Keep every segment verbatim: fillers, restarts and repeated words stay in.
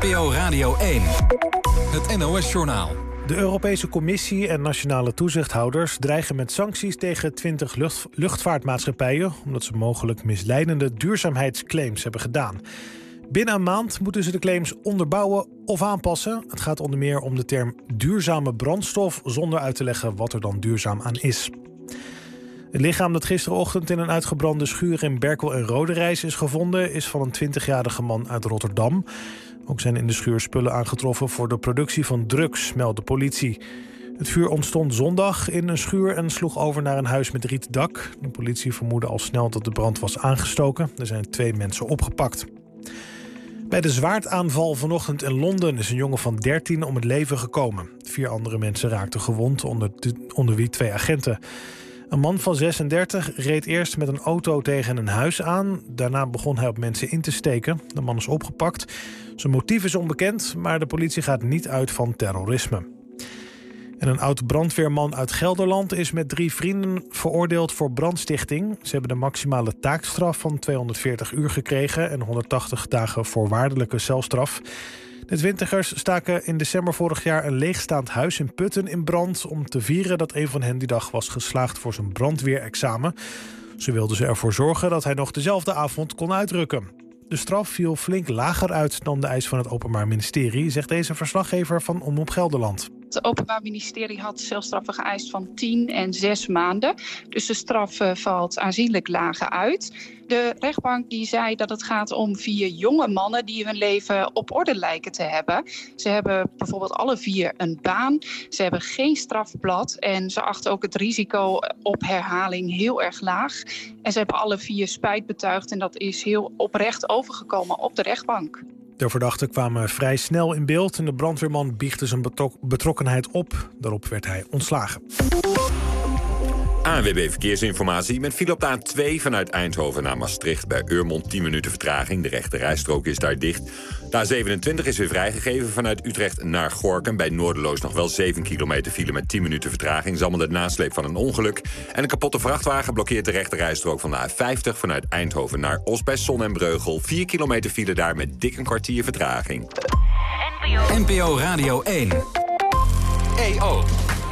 N P O Radio één. Het N O S-journaal. De Europese Commissie en nationale toezichthouders dreigen met sancties tegen twintig lucht, luchtvaartmaatschappijen... omdat ze mogelijk misleidende duurzaamheidsclaims hebben gedaan. Binnen een maand moeten ze de claims onderbouwen of aanpassen. Het gaat onder meer om de term duurzame brandstof, zonder uit te leggen wat er dan duurzaam aan is. Het lichaam dat gisterochtend in een uitgebrande schuur in Berkel en Roderijs is gevonden, is van een twintigjarige man uit Rotterdam. Ook zijn in de schuur spullen aangetroffen voor de productie van drugs, meldt de politie. Het vuur ontstond zondag in een schuur en sloeg over naar een huis met rieten dak. De politie vermoedde al snel dat de brand was aangestoken. Er zijn twee mensen opgepakt. Bij de zwaardaanval vanochtend in Londen is een jongen van dertien om het leven gekomen. Vier andere mensen raakten gewond, onder, onder wie twee agenten. Een man van zesendertig reed eerst met een auto tegen een huis aan. Daarna begon hij op mensen in te steken. De man is opgepakt. Zijn motief is onbekend, maar de politie gaat niet uit van terrorisme. En een oud-brandweerman uit Gelderland is met drie vrienden veroordeeld voor brandstichting. Ze hebben de maximale taakstraf van tweehonderdveertig uur gekregen en honderdtachtig dagen voorwaardelijke celstraf. De twintigers staken in december vorig jaar een leegstaand huis in Putten in brand om te vieren dat een van hen die dag was geslaagd voor zijn brandweerexamen. Ze wilden ze ervoor zorgen dat hij nog dezelfde avond kon uitrukken. De straf viel flink lager uit dan de eis van het Openbaar Ministerie, zegt deze verslaggever van Omroep Gelderland. Het Openbaar Ministerie had celstraffen geëist van tien en zes maanden. Dus de straf uh, valt aanzienlijk lager uit. De rechtbank die zei dat het gaat om vier jonge mannen die hun leven op orde lijken te hebben. Ze hebben bijvoorbeeld alle vier een baan. Ze hebben geen strafblad. En ze achten ook het risico op herhaling heel erg laag. En ze hebben alle vier spijt betuigd. En dat is heel oprecht overgekomen op de rechtbank. De verdachten kwamen vrij snel in beeld en de brandweerman biechtte zijn betrok- betrokkenheid op. Daarop werd hij ontslagen. A N W B Verkeersinformatie met file op de A twee vanuit Eindhoven naar Maastricht. Bij Urmond tien minuten vertraging. De rechte rijstrook is daar dicht. De A zevenentwintig is weer vrijgegeven vanuit Utrecht naar Gorinchem. Bij Noorderloos nog wel zeven kilometer file met tien minuten vertraging. Dat is allemaal de nasleep van een ongeluk. En een kapotte vrachtwagen blokkeert de rechte rijstrook van de A vijftig... vanuit Eindhoven naar Os bij Son en Breugel. vier kilometer file daar met dik een kwartier vertraging. N P O Radio één. E O.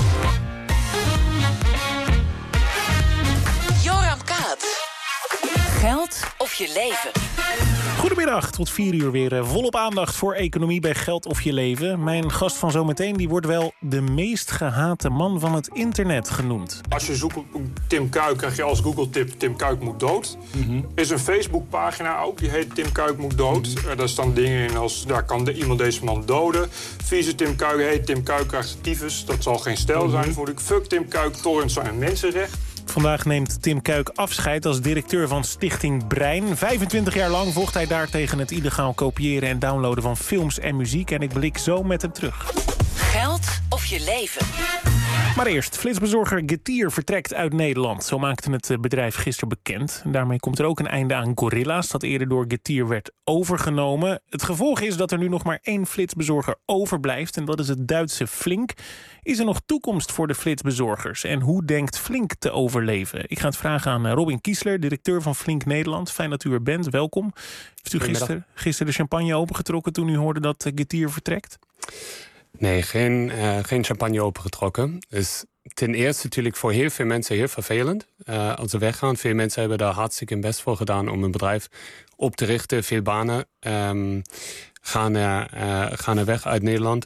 Geld of je leven? Goedemiddag, tot vier uur weer uh, volop aandacht voor economie bij Geld of je leven. Mijn gast van zometeen die wordt wel de meest gehate man van het internet genoemd. Als je zoekt op Tim Kuik, krijg je als Google-tip Tim Kuik moet dood. Mm-hmm. Er is een Facebookpagina ook, die heet Tim Kuik moet dood. Mm-hmm. Uh, daar staan dingen in als, daar kan de, iemand deze man doden. Vieze Tim Kuik heet Tim Kuik krijgt tyfus. Dat zal geen stijl mm-hmm. zijn voor de fuck Tim Kuik, torrents zijn een mensenrecht. Vandaag neemt Tim Kuik afscheid als directeur van Stichting Brein. vijfentwintig jaar lang vocht hij daar tegen het illegaal kopiëren en downloaden van films en muziek. En ik blik zo met hem terug. Geld of je leven? Maar eerst, flitsbezorger Getir vertrekt uit Nederland. Zo maakte het bedrijf gisteren bekend. Daarmee komt er ook een einde aan Gorilla's, dat eerder door Getir werd overgenomen. Het gevolg is dat er nu nog maar één flitsbezorger overblijft. En dat is het Duitse Flink. Is er nog toekomst voor de flitsbezorgers? En hoe denkt Flink te overleven? Ik ga het vragen aan Robin Kiesler, directeur van Flink Nederland. Fijn dat u er bent, welkom. Heeft u gisteren, gisteren de champagne opengetrokken toen u hoorde dat Getir vertrekt? Nee, geen, uh, geen champagne opengetrokken. Is ten eerste natuurlijk voor heel veel mensen heel vervelend uh, als ze weggaan. Veel mensen hebben daar hartstikke hun best voor gedaan om een bedrijf op te richten. Veel banen um, gaan, er, uh, gaan er weg uit Nederland.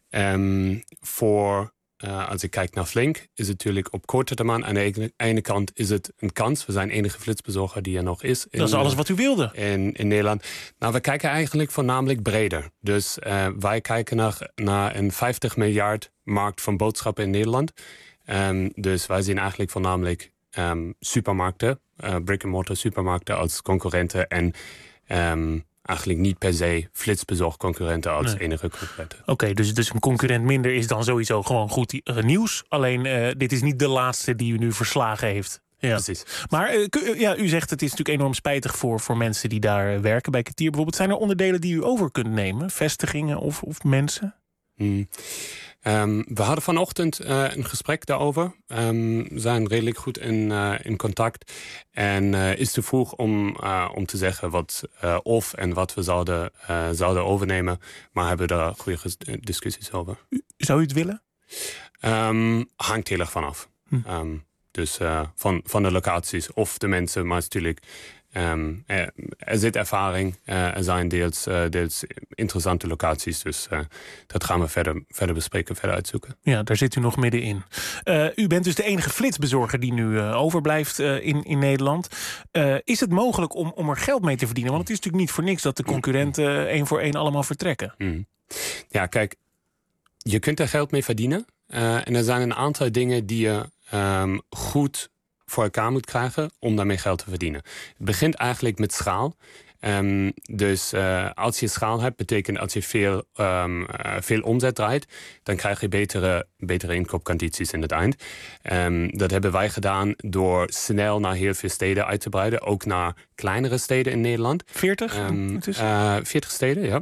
Um, voor, uh, als ik kijk naar Flink, is het natuurlijk op korte termijn. Aan de ene kant is het een kans. We zijn de enige flitsbezorger die er nog is. In, dat is alles wat u wilde. In, in Nederland. Nou, we kijken eigenlijk voornamelijk breder. Dus uh, wij kijken naar, naar een vijftig miljard markt van boodschappen in Nederland. Um, dus wij zien eigenlijk voornamelijk um, supermarkten, uh, brick-and-mortar supermarkten als concurrenten. En um, eigenlijk niet per se flitsbezorgconcurrenten als nee. enige concurrenten. Oké, okay, dus, dus een concurrent minder is dan sowieso gewoon goed uh, nieuws. Alleen uh, dit is niet de laatste die u nu verslagen heeft. Ja. Precies. Maar uh, ja, u zegt het is natuurlijk enorm spijtig voor, voor mensen die daar werken. Bij Getir bijvoorbeeld. Zijn er onderdelen die u over kunt nemen? Vestigingen of, of mensen? Hmm. Um, we hadden vanochtend uh, een gesprek daarover. Um, we zijn redelijk goed in, uh, in contact. En uh, is te vroeg om, uh, om te zeggen wat uh, of en wat we zouden, uh, zouden overnemen. Maar hebben daar goede discussies over. Zou u het willen? Um, hangt heel erg vanaf. Hm. Um, dus uh, van, van de locaties of de mensen, maar natuurlijk... Um, er, er zit ervaring, uh, er zijn deels, uh, deels interessante locaties. Dus uh, dat gaan we verder, verder bespreken, verder uitzoeken. Ja, daar zit u nog middenin. Uh, u bent dus de enige flitsbezorger die nu uh, overblijft uh, in, in Nederland. Uh, is het mogelijk om, om er geld mee te verdienen? Want het is natuurlijk niet voor niks dat de concurrenten uh, één voor één allemaal vertrekken. Mm. Ja, kijk, je kunt er geld mee verdienen. Uh, en er zijn een aantal dingen die je um, goed... voor elkaar moet krijgen om daarmee geld te verdienen. Het begint eigenlijk met schaal. Um, dus uh, als je schaal hebt, betekent als je veel, um, uh, veel omzet draait, dan krijg je betere, betere inkoopcondities in het eind. Um, dat hebben wij gedaan door snel naar heel veel steden uit te breiden. Ook naar kleinere steden in Nederland. veertig? Um, uh, veertig steden, ja.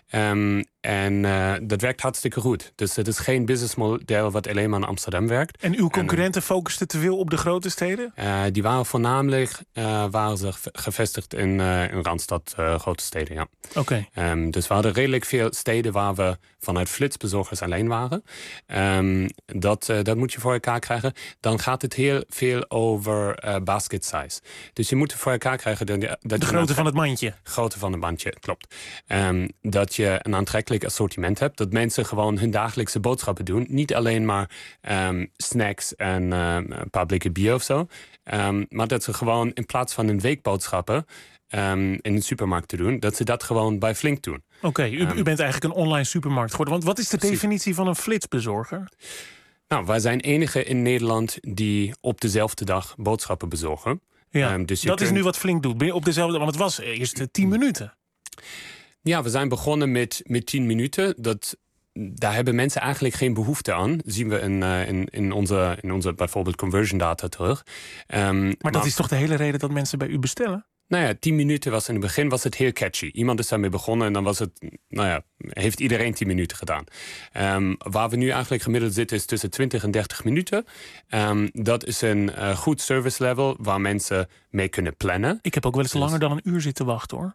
Um, en uh, dat werkt hartstikke goed. Dus het is geen businessmodel wat alleen maar in Amsterdam werkt. En uw concurrenten en, focusten te veel op de grote steden? Uh, die waren voornamelijk uh, waren ze gevestigd in, uh, in Randstad, uh, grote steden, ja. Oké. Okay. Um, dus we hadden redelijk veel steden waar we vanuit flitsbezorgers alleen waren. Um, dat, uh, dat moet je voor elkaar krijgen. Dan gaat het heel veel over uh, basket size. Dus je moet voor elkaar krijgen... Dat, dat de je grootte van het mandje. Grootte van het mandje, klopt. Um, dat je een aantrekkelijk assortiment hebt. Dat mensen gewoon hun dagelijkse boodschappen doen. Niet alleen maar um, snacks en uh, een paar blikken bier of zo. Um, maar dat ze gewoon in plaats van een week boodschappen... Um, in een supermarkt te doen, dat ze dat gewoon bij Flink doen. Oké, okay, u, um, u bent eigenlijk een online supermarkt geworden. Want wat is de precies. definitie van een flitsbezorger? Nou, wij zijn enige in Nederland die op dezelfde dag boodschappen bezorgen. Ja, um, dus dat kunt... is nu wat Flink doet. Op dezelfde, want het was eerst tien minuten. Ja, we zijn begonnen met, met tien minuten. Dat, daar hebben mensen eigenlijk geen behoefte aan. Dat zien we in, uh, in, in, onze, in onze bijvoorbeeld conversion data terug. Um, maar, maar dat is toch de hele reden dat mensen bij u bestellen? Nou ja, tien minuten was in het begin was het heel catchy. Iemand is daarmee begonnen en dan was het, nou ja, heeft iedereen tien minuten gedaan. Um, waar we nu eigenlijk gemiddeld zitten is tussen twintig en dertig minuten. Um, dat is een uh, goed service level waar mensen mee kunnen plannen. Ik heb ook wel eens dus... langer dan een uur zitten wachten, hoor.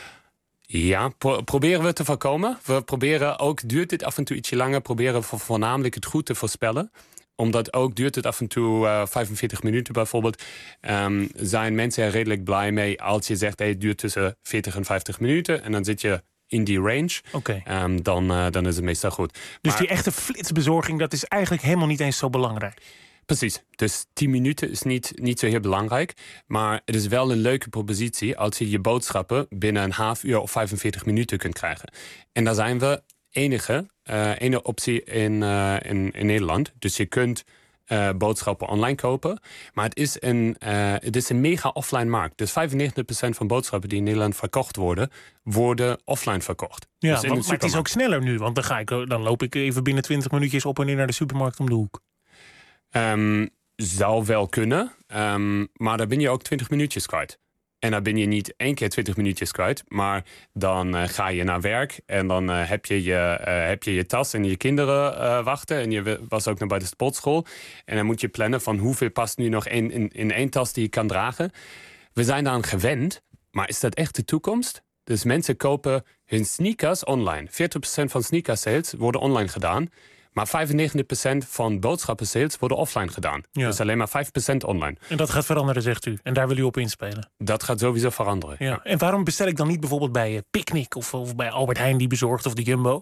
Ja, pro- proberen we te voorkomen. We proberen ook, duurt dit af en toe ietsje langer, proberen we voornamelijk het goed te voorspellen. Omdat ook duurt het af en toe uh, vijfenveertig minuten bijvoorbeeld. Um, zijn mensen er redelijk blij mee als je zegt... Hey, het duurt tussen veertig en vijftig minuten. En dan zit je in die range. Okay. Um, dan, uh, dan is het meestal goed. Dus maar, die echte flitsbezorging, dat is eigenlijk helemaal niet eens zo belangrijk? Precies. Dus tien minuten is niet, niet zo heel belangrijk. Maar het is wel een leuke propositie... als je je boodschappen binnen een half uur of vijfenveertig minuten kunt krijgen. En daar zijn we... enige, uh, enige optie in, uh, in, in Nederland. Dus je kunt uh, boodschappen online kopen. Maar het is een, uh, het is een mega offline markt. Dus vijfennegentig procent van boodschappen die in Nederland verkocht worden... worden offline verkocht. Ja, dus in want, maar het is ook sneller nu. Want dan, ga ik, dan loop ik even binnen twintig minuutjes op en neer naar de supermarkt om de hoek. Um, zou wel kunnen. Um, maar dan ben je ook twintig minuutjes kwijt. En dan ben je niet één keer twintig minuutjes kwijt. Maar dan uh, ga je naar werk. En dan uh, heb, je je, uh, heb je je tas en je kinderen uh, wachten. En je was ook nog bij de sportschool. En dan moet je plannen van hoeveel past nu nog in, in, in één tas die je kan dragen. We zijn daaraan gewend. Maar is dat echt de toekomst? Dus mensen kopen hun sneakers online. veertig procent van sneaker sales worden online gedaan. Maar vijfennegentig procent van boodschappen-sales worden offline gedaan. Ja. Dus alleen maar vijf procent online. En dat gaat veranderen, zegt u. En daar wil u op inspelen. Dat gaat sowieso veranderen. Ja. En waarom bestel ik dan niet bijvoorbeeld bij Picnic... of, of bij Albert Heijn die bezorgt of de Jumbo?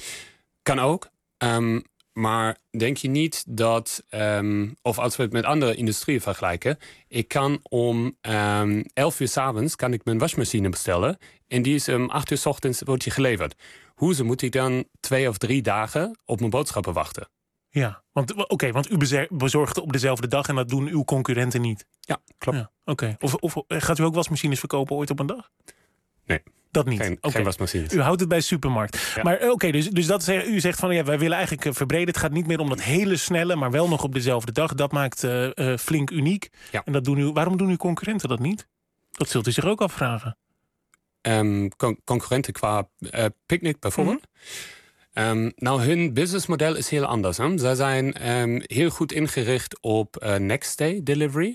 Kan ook. Um, maar denk je niet dat... Um, of als we het met andere industrieën vergelijken... ik kan om um, elf uur 's avonds kan ik mijn wasmachine bestellen... en die is om acht uur 's ochtends wordt die geleverd. Hoezo moet ik dan twee of drie dagen op mijn boodschappen wachten? Ja, want, oké, okay, want u bezorgt op dezelfde dag... en dat doen uw concurrenten niet. Ja, klopt. Ja, okay. of, of gaat u ook wasmachines verkopen ooit op een dag? Nee. Dat niet? Geen, okay. geen wasmachines. U houdt het bij supermarkt. Ja. Maar oké, okay, dus, dus dat zeg, u zegt van... ja, wij willen eigenlijk verbreden. Het gaat niet meer om dat hele snelle... maar wel nog op dezelfde dag. Dat maakt uh, uh, Flink uniek. Ja. En dat doen u, waarom doen uw concurrenten dat niet? Dat zult u zich ook afvragen. Um, con- concurrenten qua uh, Picnic bijvoorbeeld. Um, nou, hun businessmodel is heel anders. Hè? Zij zijn um, heel goed ingericht op uh, next day delivery.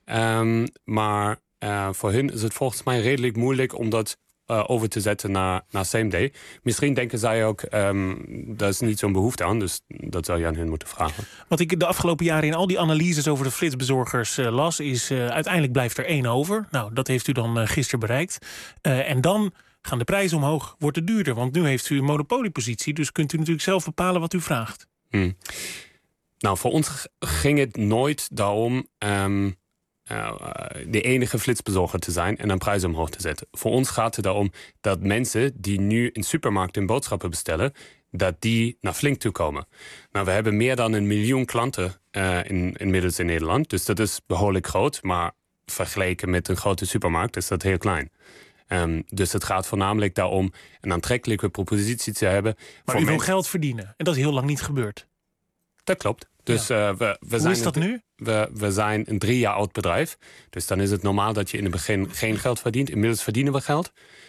Um, maar uh, voor hun is het volgens mij redelijk moeilijk om dat uh, over te zetten naar, naar same day. Misschien denken zij ook, um, daar is niet zo'n behoefte aan. Dus dat zou je aan hun moeten vragen. Wat ik de afgelopen jaren in al die analyses over de flitsbezorgers uh, las, is uh, uiteindelijk blijft er één over. Nou, dat heeft u dan uh, gisteren bereikt. Uh, en dan gaan de prijzen omhoog, wordt het duurder. Want nu heeft u een monopoliepositie, dus kunt u natuurlijk zelf bepalen wat u vraagt. Hmm. Nou, voor ons ging het nooit daarom um, uh, de enige flitsbezorger te zijn en een prijs omhoog te zetten. Voor ons gaat het daarom dat mensen die nu in supermarkten hun boodschappen bestellen, dat die naar Flink toe komen. Nou, we hebben meer dan een miljoen klanten uh, in, inmiddels in Nederland. Dus dat is behoorlijk groot, maar vergeleken met een grote supermarkt is dat heel klein. Um, dus het gaat voornamelijk daarom een aantrekkelijke propositie te hebben. Maar u wil geld verdienen. En dat is heel lang niet gebeurd. Dat klopt. Dus, ja. uh, we, we Hoe zijn is dat een, nu? We, we zijn een drie jaar oud bedrijf. Dus dan is het normaal dat je in het begin geen geld verdient. Inmiddels verdienen we geld.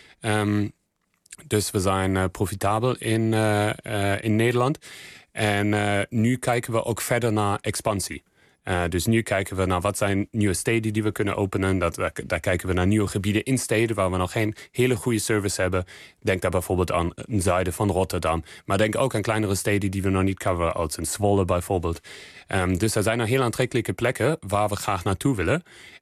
Um, dus we zijn uh, profitabel in, uh, uh, in Nederland. En uh, nu kijken we ook verder naar expansie. Uh, dus nu kijken we naar wat zijn nieuwe steden die we kunnen openen. Dat, daar, daar kijken we naar nieuwe gebieden in steden waar we nog geen hele goede service hebben. Denk daar bijvoorbeeld aan het zuiden van Rotterdam. Maar denk ook aan kleinere steden die we nog niet coveren, als in Zwolle bijvoorbeeld. Um, dus er zijn nog heel aantrekkelijke plekken waar we graag naartoe willen.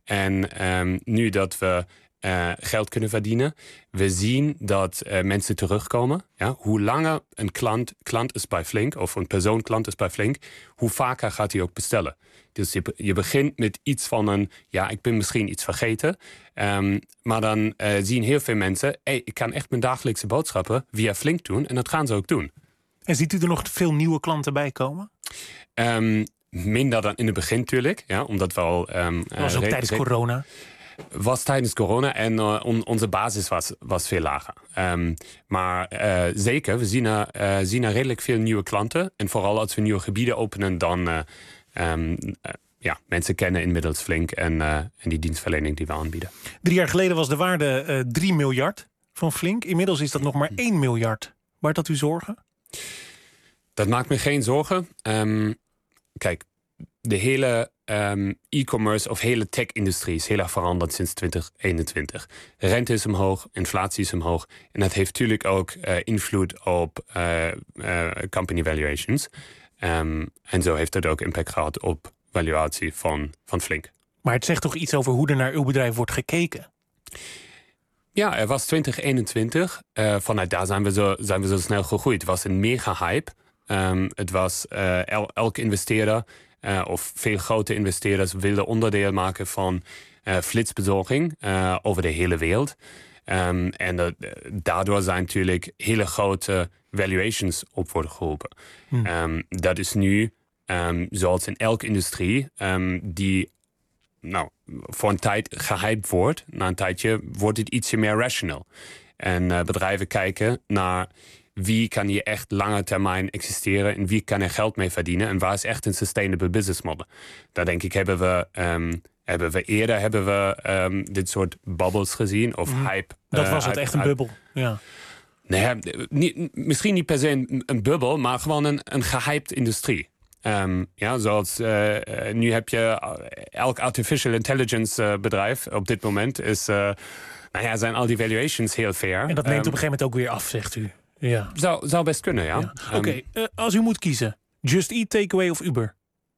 En um, nu dat we Uh, geld kunnen verdienen. We zien dat uh, mensen terugkomen. Ja? Hoe langer een klant, klant is bij Flink, of een persoon klant is bij Flink, hoe vaker gaat hij ook bestellen. Dus je, je begint met iets van een, ja, ik ben misschien iets vergeten. Um, maar dan uh, zien heel veel mensen, hey, ik kan echt mijn dagelijkse boodschappen via Flink doen. En dat gaan ze ook doen. En ziet u er nog veel nieuwe klanten bij komen? Um, minder dan in het begin natuurlijk. Ja, omdat we al... Um, dat was ook uh, tijdens corona. Was tijdens corona en uh, on, onze basis was, was veel lager. Um, maar uh, zeker, we zien er, uh, zien er redelijk veel nieuwe klanten. En vooral als we nieuwe gebieden openen, dan... Uh, um, uh, ja, mensen kennen inmiddels Flink en, uh, en die dienstverlening die we aanbieden. Drie jaar geleden was de waarde uh, drie miljard van Flink. Inmiddels is dat nog maar één miljard. Baart dat u zorgen? Dat maakt me geen zorgen. Um, kijk, de hele um, e-commerce of hele tech-industrie is heel erg veranderd sinds twintig eenentwintig. Rente is omhoog, inflatie is omhoog. En dat heeft natuurlijk ook uh, invloed op uh, uh, company valuations. Um, en zo heeft dat ook impact gehad op valuatie van, van Flink. Maar het zegt toch iets over hoe er naar uw bedrijf wordt gekeken? Ja, er was twintig eenentwintig. Uh, vanuit daar zijn we, zo, zijn we zo snel gegroeid. Het was een mega hype. Um, het was uh, el, elke investeerder... Uh, of veel grote investeerders wilden onderdeel maken van uh, flitsbezorging uh, over de hele wereld. Um, en uh, daardoor zijn natuurlijk hele grote valuations op worden geroepen. Hmm. Um, dat is nu, um, zoals in elke industrie, um, die nou, voor een tijd gehyped wordt. Na een tijdje wordt het ietsje meer rational. En uh, bedrijven kijken naar... wie kan hier echt lange termijn existeren en wie kan er geld mee verdienen en waar is echt een sustainable business model. Daar denk ik hebben we, um, hebben we eerder hebben we um, dit soort bubbles gezien of mm. hype. Dat uh, was het hype, echt een bubbel. Ja. Nee, niet, misschien niet per se een, een bubbel, maar gewoon een, een gehyped industrie. Um, ja, zoals uh, nu heb je elk artificial intelligence uh, bedrijf op dit moment is, uh, nou ja, zijn al die valuations heel fair. En dat neemt um, op een gegeven moment ook weer af, zegt u. Ja. Zou, zou best kunnen, ja. ja. Oké, okay, uh, als u moet kiezen. Just Eat, Takeaway of Uber?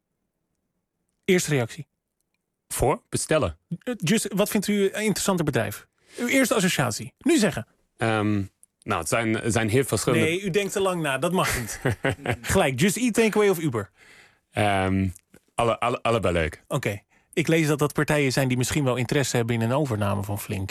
Eerste reactie. Voor? Bestellen. Uh, just, wat vindt u een interessanter bedrijf? Uw eerste associatie. Nu zeggen. Um, nou, het zijn, het zijn heel verschillende... Nee, u denkt te lang na. Dat mag niet. Gelijk, Just Eat, Takeaway of Uber? Um, alle, alle, allebei leuk. Oké. Okay. Ik lees dat dat partijen zijn die misschien wel interesse hebben in een overname van Flink.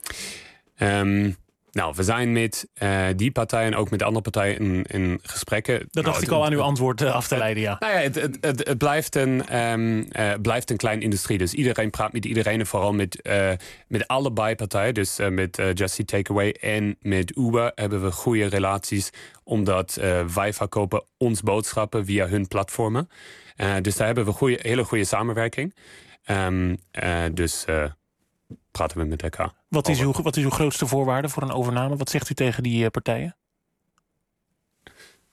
Um, Nou, we zijn met uh, die partijen en ook met andere partijen in, in gesprekken. Dat nou, dacht het, ik al aan uw antwoord uh, af te leiden, ja. Nou ja, het, het, het, het, blijft een, um, uh, blijft een kleine industrie. Dus iedereen praat met iedereen en vooral met, uh, met allebei partijen. Dus uh, met uh, Just Eat Takeaway en met Uber hebben we goede relaties. Omdat uh, wij verkopen ons boodschappen via hun platformen. Uh, dus daar hebben we goeie, hele goede samenwerking. Um, uh, dus... Uh, praten we met elkaar. Wat is, uw, wat is uw grootste voorwaarde voor een overname? Wat zegt u tegen die uh, partijen?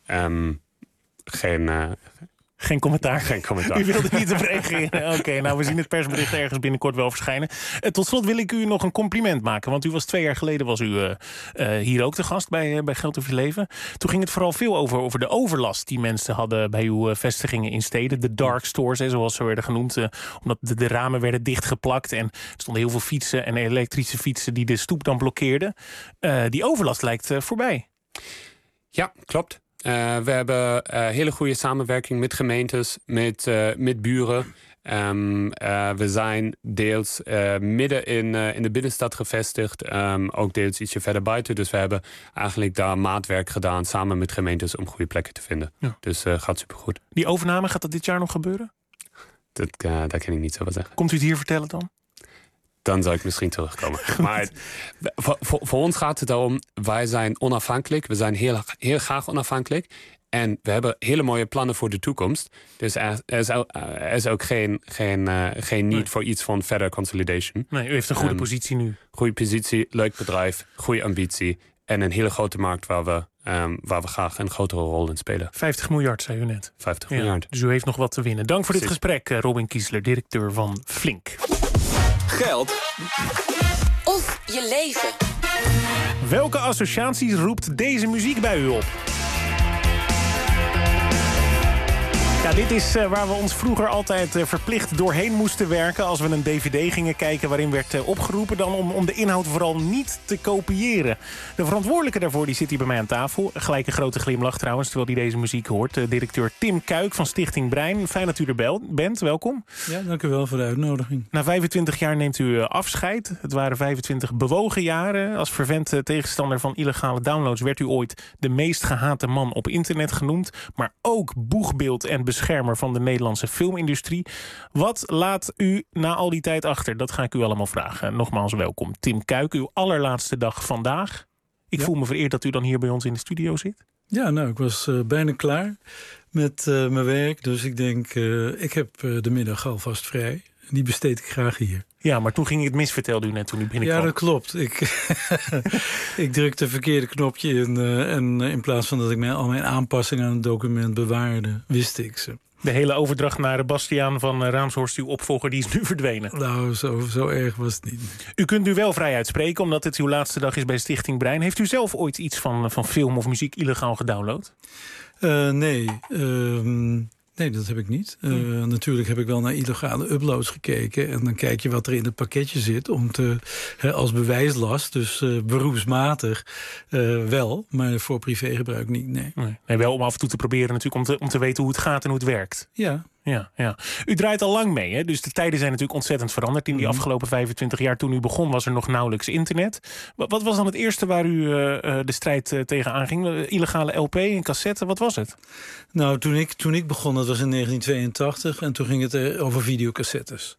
Um, geen... Uh, Geen commentaar. Geen commentaar. U wilde niet op reageren. Oké, okay, nou we zien het persbericht ergens binnenkort wel verschijnen. Uh, tot slot wil ik u nog een compliment maken. Want u was twee jaar geleden was u uh, uh, hier ook te gast bij, uh, bij Geld of Je Leven. Toen ging het vooral veel over, over de overlast die mensen hadden bij uw uh, vestigingen in steden. De dark stores, hè, zoals ze werden genoemd. Uh, omdat de, de ramen werden dichtgeplakt. En er stonden heel veel fietsen en elektrische fietsen die de stoep dan blokkeerden. Uh, die overlast lijkt uh, voorbij. Ja, klopt. Uh, we hebben uh, hele goede samenwerking met gemeentes, met, uh, met buren. Um, uh, we zijn deels uh, midden in, uh, in de binnenstad gevestigd. Um, ook deels ietsje verder buiten. Dus we hebben eigenlijk daar maatwerk gedaan samen met gemeentes om goede plekken te vinden. Ja. Dus uh, gaat supergoed. Die overname, gaat dat dit jaar nog gebeuren? Dat, uh, daar kan ik niet zo wat zeggen. Komt u het hier vertellen dan? Dan zou ik misschien terugkomen. Maar het, voor, voor, voor ons gaat het erom, wij zijn onafhankelijk. We zijn heel, heel graag onafhankelijk. En we hebben hele mooie plannen voor de toekomst. Dus er, er, is, er is ook geen, geen, uh, geen need nee. voor iets van verder consolidation. Nee, u heeft een goede um, positie nu. Goede positie, leuk bedrijf, goede ambitie. En een hele grote markt waar we, um, waar we graag een grotere rol in spelen. vijftig miljard, zei u net. vijftig ja, miljard. Dus u heeft nog wat te winnen. Dank voor Precies. dit gesprek, Robin Kiesler, directeur van Flink. Geld of je leven. Welke associaties roept deze muziek bij u op? Ja, dit is uh, waar we ons vroeger altijd uh, verplicht doorheen moesten werken als we een dvd gingen kijken waarin werd uh, opgeroepen dan om, om de inhoud vooral niet te kopiëren. De verantwoordelijke daarvoor die zit hier bij mij aan tafel. Gelijk een grote glimlach trouwens, terwijl hij deze muziek hoort. Uh, directeur Tim Kuik van Stichting Brein. Fijn dat u er bel- bent, welkom. Ja, dank u wel voor de uitnodiging. Na vijfentwintig jaar neemt u uh, afscheid. Het waren vijfentwintig bewogen jaren. Als fervent uh, tegenstander van illegale downloads werd u ooit de meest gehate man op internet genoemd. Maar ook boegbeeld en beschermer van de Nederlandse filmindustrie. Wat laat u na al die tijd achter? Dat ga ik u allemaal vragen. Nogmaals welkom. Tim Kuik, uw allerlaatste dag vandaag. Ik ja. voel me vereerd dat u dan hier bij ons in de studio zit. Ja, nou, ik was uh, bijna klaar met uh, mijn werk. Dus ik denk, uh, ik heb uh, de middag alvast vrij. Die besteed ik graag hier. Ja, maar toen ging het mis, vertelde u net toen u binnenkwam. Ja, dat klopt. Ik, ik drukte het verkeerde knopje in. Uh, en in plaats van dat ik mijn, al mijn aanpassingen aan het document bewaarde, wist ik ze. De hele overdracht naar Bastiaan van Raamshorst, uw opvolger, die is nu verdwenen. Nou, zo, zo erg was het niet. U kunt nu wel vrij uitspreken, omdat het uw laatste dag is bij Stichting Brein. Heeft u zelf ooit iets van, van film of muziek illegaal gedownload? Uh, nee, uh, Nee, dat heb ik niet. Uh, hmm. Natuurlijk heb ik wel naar illegale uploads gekeken. En dan kijk je wat er in het pakketje zit om te, hè, als bewijslast. Dus uh, beroepsmatig uh, wel, maar voor privégebruik niet, nee. nee. Nee, wel om af en toe te proberen natuurlijk om te, om te weten hoe het gaat en hoe het werkt. Ja. Ja, ja. U draait al lang mee, hè? Dus de tijden zijn natuurlijk ontzettend veranderd. In die mm. afgelopen vijfentwintig jaar, toen u begon, was er nog nauwelijks internet. Wat was dan het eerste waar u uh, de strijd uh, tegen aanging? Illegale L P, een cassette, wat was het? Nou, toen ik, toen ik begon, dat was in negentien tweeëntachtig... en toen ging het uh, over videocassettes.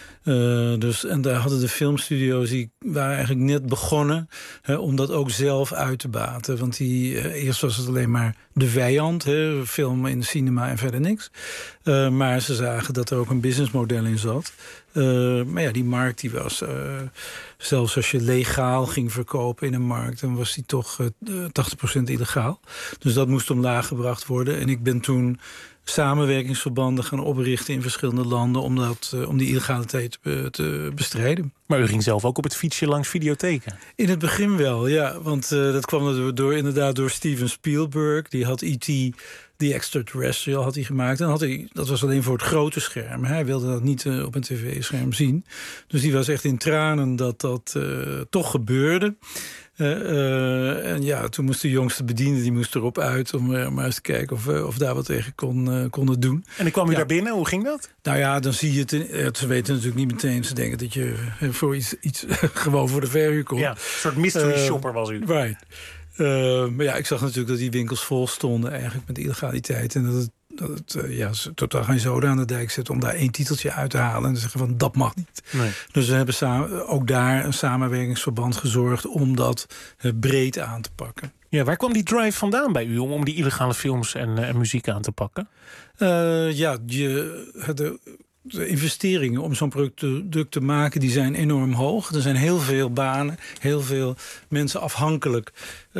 Uh, dus, en daar hadden de filmstudio's, die waren eigenlijk net begonnen hè, om dat ook zelf uit te baten. Want die, uh, eerst was het alleen maar de vijand, hè, film in de cinema en verder niks. Uh, maar ze zagen dat er ook een businessmodel in zat. Uh, maar ja, die markt die was, uh, zelfs als je legaal ging verkopen in een markt, dan was die toch uh, tachtig procent illegaal. Dus dat moest omlaag gebracht worden. En ik ben toen samenwerkingsverbanden gaan oprichten in verschillende landen om, dat, uh, om die illegaliteit uh, te bestrijden. Maar u ging zelf ook op het fietsje langs videotheken? In het begin wel, ja. Want uh, dat kwam door, door, inderdaad door Steven Spielberg. Die had E T, The Extraterrestrial, had hij gemaakt. En had hij, dat was alleen voor het grote scherm. Hij wilde dat niet uh, op een tv-scherm zien. Dus die was echt in tranen dat dat uh, toch gebeurde. Uh, uh, en ja, toen moest de jongste bediende, die moest erop uit om uh, maar eens te kijken of, uh, of daar wat tegen kon, uh, konden doen. En dan kwam u ja. daar binnen, hoe ging dat? Nou ja, dan zie je het. In, ze weten natuurlijk niet meteen, ze denken dat je uh, voor iets, iets gewoon voor de verhuur komt. Ja, een soort mystery uh, shopper was u. Right. Uh, maar ja, ik zag natuurlijk dat die winkels vol stonden eigenlijk met illegaliteit. En dat het, dat het uh, ja, ze totaal geen zoden aan de dijk zet om daar één titeltje uit te halen en te zeggen van dat mag niet. Nee. Dus we hebben samen, ook daar een samenwerkingsverband gezorgd om dat uh, breed aan te pakken. Ja, waar kwam die drive vandaan bij u om, om die illegale films en, uh, en muziek aan te pakken? Uh, ja, je, de, de investeringen om zo'n product te maken, die zijn enorm hoog. Er zijn heel veel banen, heel veel mensen afhankelijk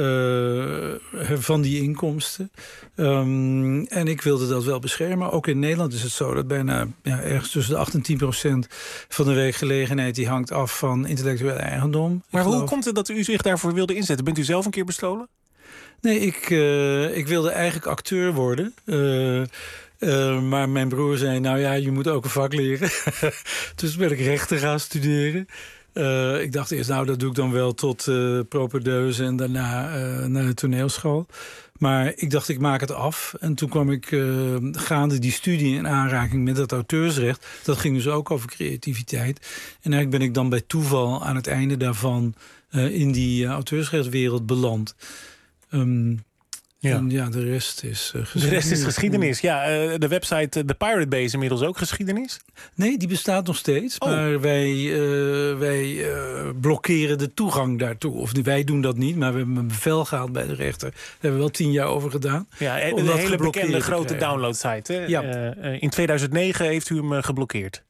uh, van die inkomsten. Um, en ik wilde dat wel beschermen. Ook in Nederland is het zo dat bijna ja, ergens tussen de acht en tien procent van de werkgelegenheid die hangt af van intellectueel eigendom. Maar hoe komt het dat u zich daarvoor wilde inzetten? Bent u zelf een keer bestolen? Nee, ik, uh, ik wilde eigenlijk acteur worden. Uh, uh, maar mijn broer zei, nou ja, je moet ook een vak leren. Dus ben ik rechten gaan studeren. Uh, ik dacht eerst, nou, dat doe ik dan wel tot uh, propedeuse en daarna uh, naar de toneelschool. Maar ik dacht, ik maak het af. En toen kwam ik uh, gaande die studie in aanraking met dat auteursrecht. Dat ging dus ook over creativiteit. En eigenlijk ben ik dan bij toeval aan het einde daarvan uh, in die uh, auteursrechtswereld beland. Um, ja. En ja, de rest is uh, geschiedenis. De rest is geschiedenis, ja. Uh, de website uh, The Pirate Bay is inmiddels ook geschiedenis? Nee, die bestaat nog steeds. Oh. Maar wij, uh, wij uh, blokkeren de toegang daartoe. Of wij doen dat niet, maar we hebben een bevel gehaald bij de rechter. Daar hebben we wel tien jaar over gedaan. Ja, en een hele bekende grote downloadsite. Hè? Ja. Uh, in tweeduizend negen heeft u hem uh, geblokkeerd.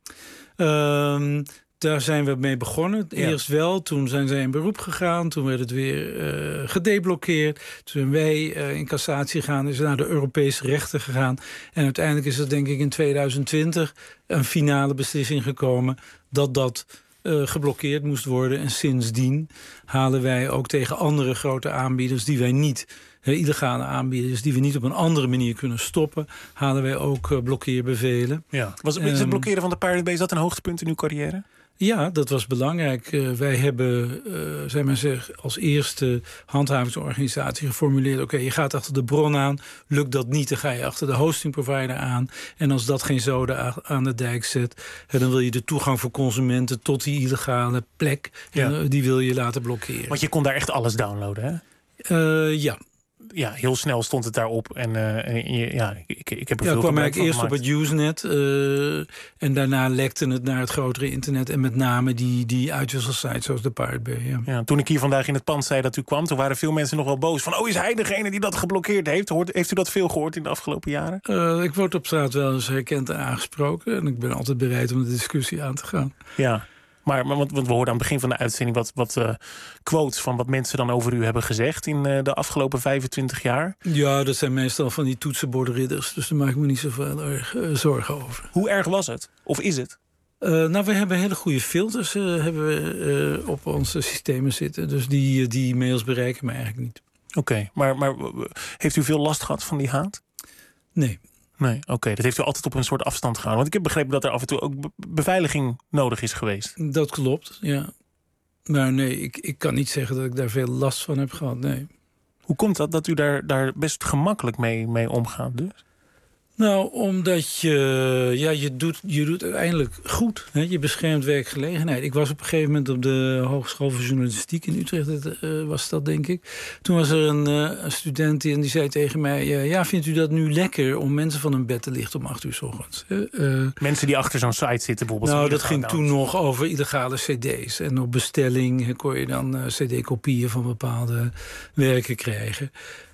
Um, Daar zijn we mee begonnen. Eerst ja. wel, toen zijn zij in beroep gegaan. Toen werd het weer uh, gedeblokkeerd. Toen zijn wij uh, in cassatie gegaan. Is naar de Europese rechter gegaan. En uiteindelijk is er denk ik in tweeduizend twintig... een finale beslissing gekomen dat dat uh, geblokkeerd moest worden. En sindsdien halen wij ook tegen andere grote aanbieders... die wij niet, uh, illegale aanbieders... die we niet op een andere manier kunnen stoppen... halen wij ook uh, blokkeerbevelen. Ja. Was, is het blokkeren van de Pirate Bay, is dat een hoogtepunt in uw carrière? Ja, dat was belangrijk. Uh, wij hebben, uh, zeg maar zeg, als eerste handhavingsorganisatie geformuleerd... oké, okay, je gaat achter de bron aan. Lukt dat niet, dan ga je achter de hosting provider aan. En als dat geen zoden aan de dijk zet... Uh, dan wil je de toegang voor consumenten tot die illegale plek... Ja. Uh, die wil je laten blokkeren. Want je kon daar echt alles downloaden, hè? Uh, ja. Ja, heel snel stond het daarop. En, uh, en je, ja, ik, ik heb er ja, veel kwam gebruik van eerst gemaakt. Op het Usenet. Uh, en daarna lekte het naar het grotere internet. En met name die, die uitwisselsites zoals de Pirate Bay. Ja. Ja, toen ik hier vandaag in het pand zei dat u kwam... toen waren veel mensen nog wel boos van... oh, is hij degene die dat geblokkeerd heeft? Hoort, heeft u dat veel gehoord in de afgelopen jaren? Uh, ik word op straat wel eens herkend en aangesproken. En ik ben altijd bereid om de discussie aan te gaan. Ja. Maar, maar want, want we hoorden aan het begin van de uitzending wat, wat uh, quotes van wat mensen dan over u hebben gezegd in uh, de afgelopen vijfentwintig jaar. Ja, dat zijn meestal van die toetsenbordridders. Dus daar maak ik me niet zoveel erg uh, zorgen over. Hoe erg was het? Of is het? Uh, nou, we hebben hele goede filters uh, hebben we, uh, op onze systemen zitten. Dus die, uh, die mails bereiken me eigenlijk niet. Oké, okay, maar, maar heeft u veel last gehad van die haat? Nee. Nee, oké. Okay. Dat heeft u altijd op een soort afstand gehouden. Want ik heb begrepen dat er af en toe ook be- beveiliging nodig is geweest. Dat klopt, ja. Maar nee, ik, ik kan niet zeggen dat ik daar veel last van heb gehad, nee. Hoe komt dat, dat u daar, daar best gemakkelijk mee, mee omgaat dus? Nou, omdat je, ja, je, doet, je doet uiteindelijk goed. Hè? Je beschermt werkgelegenheid. Ik was op een gegeven moment op de Hogeschool voor Journalistiek in Utrecht. Dat, uh, was dat, denk ik. Toen was er een, uh, een student die, en die zei tegen mij... Uh, ja, vindt u dat nu lekker om mensen van hun bed te lichten om acht uur 's ochtends? Uh, mensen die achter zo'n site zitten bijvoorbeeld. Nou, dat ging toen nog over illegale cd's. En op bestelling kon je dan uh, cd-kopieën van bepaalde werken krijgen.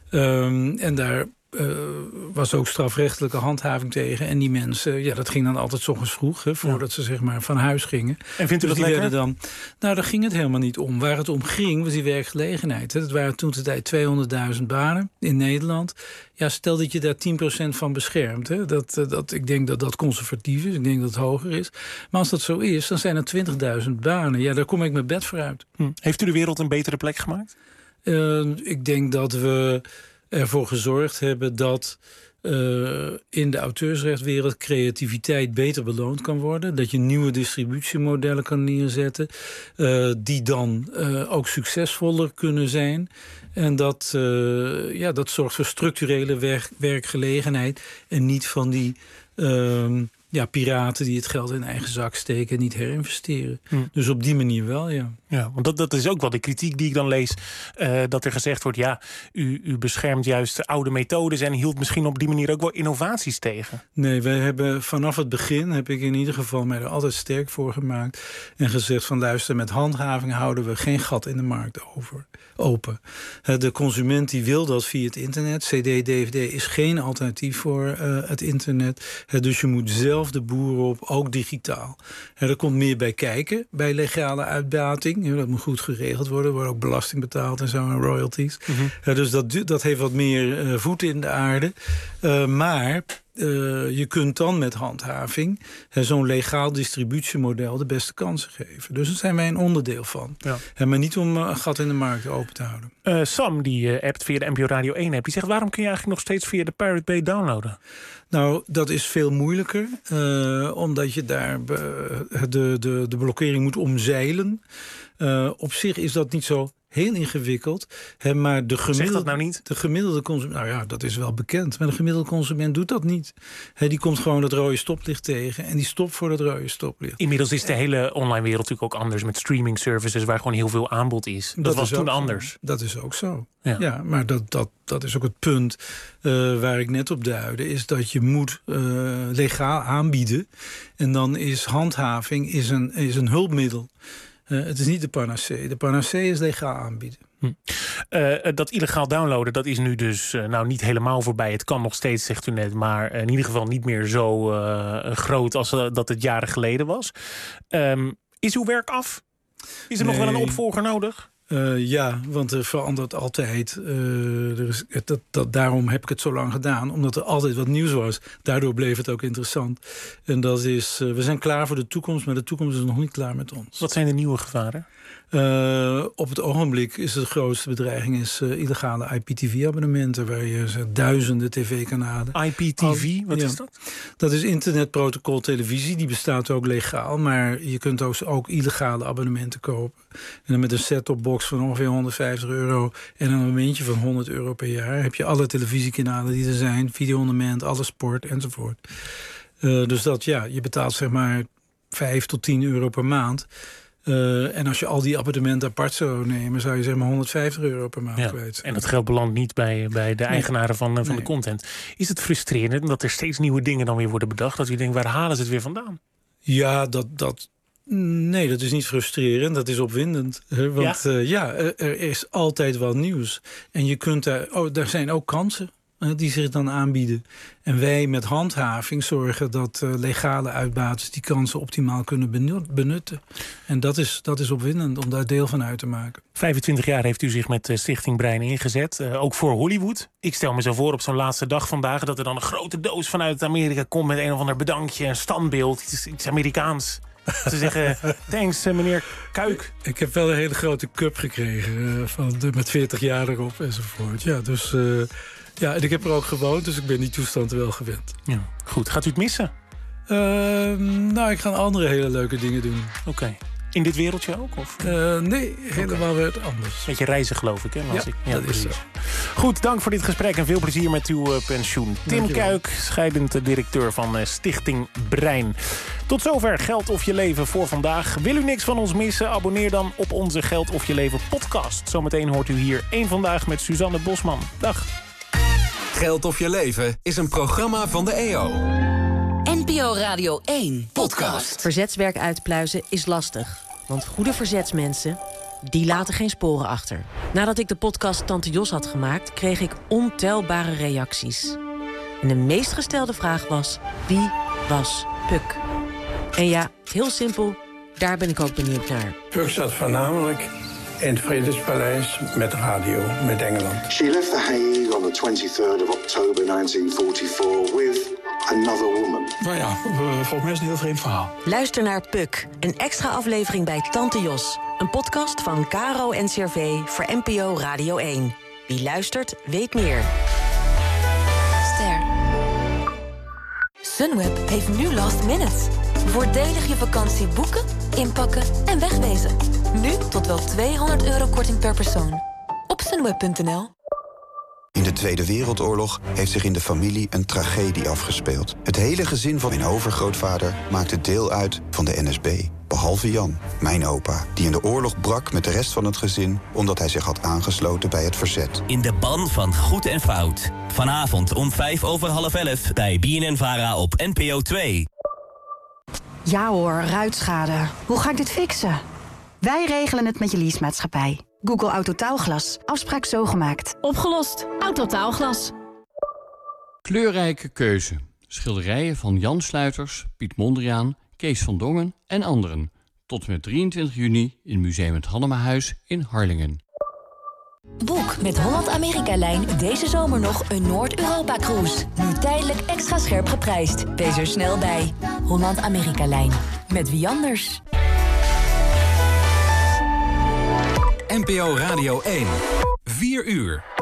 Um, en daar... Uh, was ook strafrechtelijke handhaving tegen. En die mensen, ja, dat ging dan altijd 's ochtends vroeg, hè, voordat ja. ze zeg maar van huis gingen. En vindt u dus dat die lekker? Dan, nou, daar ging het helemaal niet om. Waar het om ging, was die werkgelegenheid. Hè. Dat waren toen de tijd tweehonderdduizend banen in Nederland. Ja, stel dat je daar tien procent van beschermt. Hè. Dat, dat, ik denk dat dat conservatief is. Ik denk dat het hoger is. Maar als dat zo is, dan zijn er twintigduizend banen. Ja, daar kom ik mijn bed voor uit. Hm. Heeft u de wereld een betere plek gemaakt? Uh, ik denk dat we ervoor gezorgd hebben dat uh, in de auteursrechtwereld creativiteit beter beloond kan worden. Dat je nieuwe distributiemodellen kan neerzetten. Uh, die dan uh, ook succesvoller kunnen zijn. En dat, uh, ja, dat zorgt voor structurele werk, werkgelegenheid. En niet van die uh, ja, piraten die het geld in eigen zak steken en niet herinvesteren. Hm. Dus op die manier wel, ja. Ja. Ja, want dat, dat is ook wel de kritiek die ik dan lees. Uh, dat er gezegd wordt, ja, u, u beschermt juist oude methodes en hield misschien op die manier ook wel innovaties tegen. Nee, wij hebben vanaf het begin, heb ik in ieder geval mij er altijd sterk voor gemaakt. En gezegd van luister, met handhaving houden we geen gat in de markt over, open. De consument die wil dat via het internet. C D, D V D is geen alternatief voor uh, het internet. Dus je moet zelf de boer op, ook digitaal. Er komt meer bij kijken, bij legale uitbating. Dat moet goed geregeld worden. Er wordt ook belasting betaald en zo en royalties. Mm-hmm. Dus dat, dat heeft wat meer uh, voeten in de aarde. Uh, maar uh, je kunt dan met handhaving uh, zo'n legaal distributiemodel de beste kansen geven. Dus daar zijn wij een onderdeel van. Ja. Uh, maar niet om uh, een gat in de markt open te houden. Uh, Sam, die uh, appt via de N P O Radio één app, die zegt, waarom kun je eigenlijk nog steeds via de Pirate Bay downloaden? Nou, dat is veel moeilijker. Uh, omdat je daar uh, de, de, de blokkering moet omzeilen. Uh, op zich is dat niet zo heel ingewikkeld. Hè, maar de gemiddelde, zeg dat nou niet? De gemiddelde consument, nou ja, dat is wel bekend. Maar de gemiddelde consument doet dat niet. Hè, die komt gewoon dat rode stoplicht tegen. En die stopt voor dat rode stoplicht. Inmiddels is de hele online wereld natuurlijk ook anders. Met streaming services waar gewoon heel veel aanbod is. Dat, dat was is toen anders. Zo. Dat is ook zo. Ja, ja maar dat, dat, dat is ook het punt uh, waar ik net op duidde. Is dat je moet uh, legaal aanbieden. En dan is handhaving is een, is een hulpmiddel. Uh, het is niet de panacee. De panacee is legaal aanbieden. Hm. Uh, dat illegaal downloaden, dat is nu dus uh, nou niet helemaal voorbij. Het kan nog steeds, zegt u net, maar in ieder geval niet meer zo uh, groot als uh, dat het jaren geleden was. Um, is uw werk af? Is er nee. nog wel een opvolger nodig? Uh, ja, want er verandert altijd. Uh, er is, dat, dat, daarom heb ik het zo lang gedaan. Omdat er altijd wat nieuws was. Daardoor bleef het ook interessant. En dat is, uh, we zijn klaar voor de toekomst, maar de toekomst is nog niet klaar met ons. Wat zijn de nieuwe gevaren? Uh, op het ogenblik is de grootste bedreiging is, uh, illegale I P T V-abonnementen... waar je uh, duizenden tv-kanalen... I P T V, wat ja. is dat? Dat is internetprotocol televisie. Die bestaat ook legaal, maar je kunt ook, ook illegale abonnementen kopen. En dan met een set-top-box van ongeveer honderdvijftig euro... en een abonnementje van honderd euro per jaar... heb je alle televisiekanalen die er zijn, video-on-demand, alle sport enzovoort. Uh, dus dat, ja, je betaalt zeg maar vijf tot tien euro per maand... Uh, en als je al die abonnementen apart zou nemen... zou je zeg maar honderdvijftig euro per maand ja, kwijt. En dat geld belandt niet bij, bij de nee. eigenaren van, van nee. de content. Is het frustrerend dat er steeds nieuwe dingen dan weer worden bedacht? Dat je denkt, waar halen ze het weer vandaan? Ja, dat... dat nee, dat is niet frustrerend, dat is opwindend. Want ja, uh, ja er is altijd wel nieuws. En je kunt daar... Oh, daar zijn ook kansen die zich dan aanbieden. En wij met handhaving zorgen dat uh, legale uitbaters die kansen optimaal kunnen benutten. En dat is, dat is opwindend om daar deel van uit te maken. vijfentwintig jaar heeft u zich met uh, Stichting Brein ingezet. Uh, ook voor Hollywood. Ik stel me zo voor op zo'n laatste dag vandaag... dat er dan een grote doos vanuit Amerika komt met een of ander bedankje, een standbeeld, iets, iets Amerikaans. Ze zeggen, thanks meneer Kuik. Ik heb wel een hele grote cup gekregen uh, van de, met veertig jaar erop enzovoort. Ja, dus... Uh, Ja, en ik heb er ook gewoond, dus ik ben die toestand wel gewend. Ja, goed. Gaat u het missen? Uh, nou, ik ga andere hele leuke dingen doen. Oké. Okay. In dit wereldje ook? Of? Uh, nee, helemaal okay. weer anders. Beetje reizen, geloof ik, hè? Ja, ik. ja, dat precies. Is zo. Goed, dank voor dit gesprek en veel plezier met uw uh, pensioen. Tim Kuik, scheidend directeur van uh, Stichting Brein. Tot zover Geld of Je Leven voor vandaag. Wil u niks van ons missen? Abonneer dan op onze Geld of Je Leven podcast. Zometeen hoort u hier één Vandaag met Suzanne Bosman. Dag. Geld of Je Leven is een programma van de E O. N P O Radio één podcast. Verzetswerk uitpluizen is lastig. Want goede verzetsmensen, die laten geen sporen achter. Nadat ik de podcast Tante Jos had gemaakt, kreeg ik ontelbare reacties. En de meest gestelde vraag was, wie was Puk? En ja, heel simpel, daar ben ik ook benieuwd naar. Puk zat voornamelijk in het Vredespaleis met radio, met Engeland. She left The Hague on the twenty-third of October nineteen forty-four with another woman. Nou ja, volgens mij is het een heel vreemd verhaal. Luister naar Puk, een extra aflevering bij Tante Jos. Een podcast van K R O N C R V voor N P O Radio één. Wie luistert, weet meer. Ster. Sunweb heeft nu last minute. Voordelig je vakantie boeken, inpakken en wegwezen. Nu tot wel tweehonderd euro korting per persoon. Op sunweb punt n l. In de Tweede Wereldoorlog heeft zich in de familie een tragedie afgespeeld. Het hele gezin van mijn overgrootvader maakte deel uit van de N S B. Behalve Jan, mijn opa, die in de oorlog brak met de rest van het gezin omdat hij zich had aangesloten bij het verzet. In de ban van goed en fout. Vanavond om vijf over half elf bij B N N-Vara op N P O twee. Ja hoor, ruitschade. Hoe ga ik dit fixen? Wij regelen het met je leasemaatschappij. Google Autotaalglas. Afspraak zo gemaakt. Opgelost. Autotaalglas. Kleurrijke keuze. Schilderijen van Jan Sluiters, Piet Mondriaan, Kees van Dongen en anderen. Tot en met drieëntwintig juni in Museum het Hannemahuis in Harlingen. Boek met Holland-Amerika-lijn deze zomer nog een Noord-Europa-cruise. Nu tijdelijk extra scherp geprijsd. Wees er snel bij. Holland-Amerika-lijn. Met wie anders? N P O Radio één. vier uur.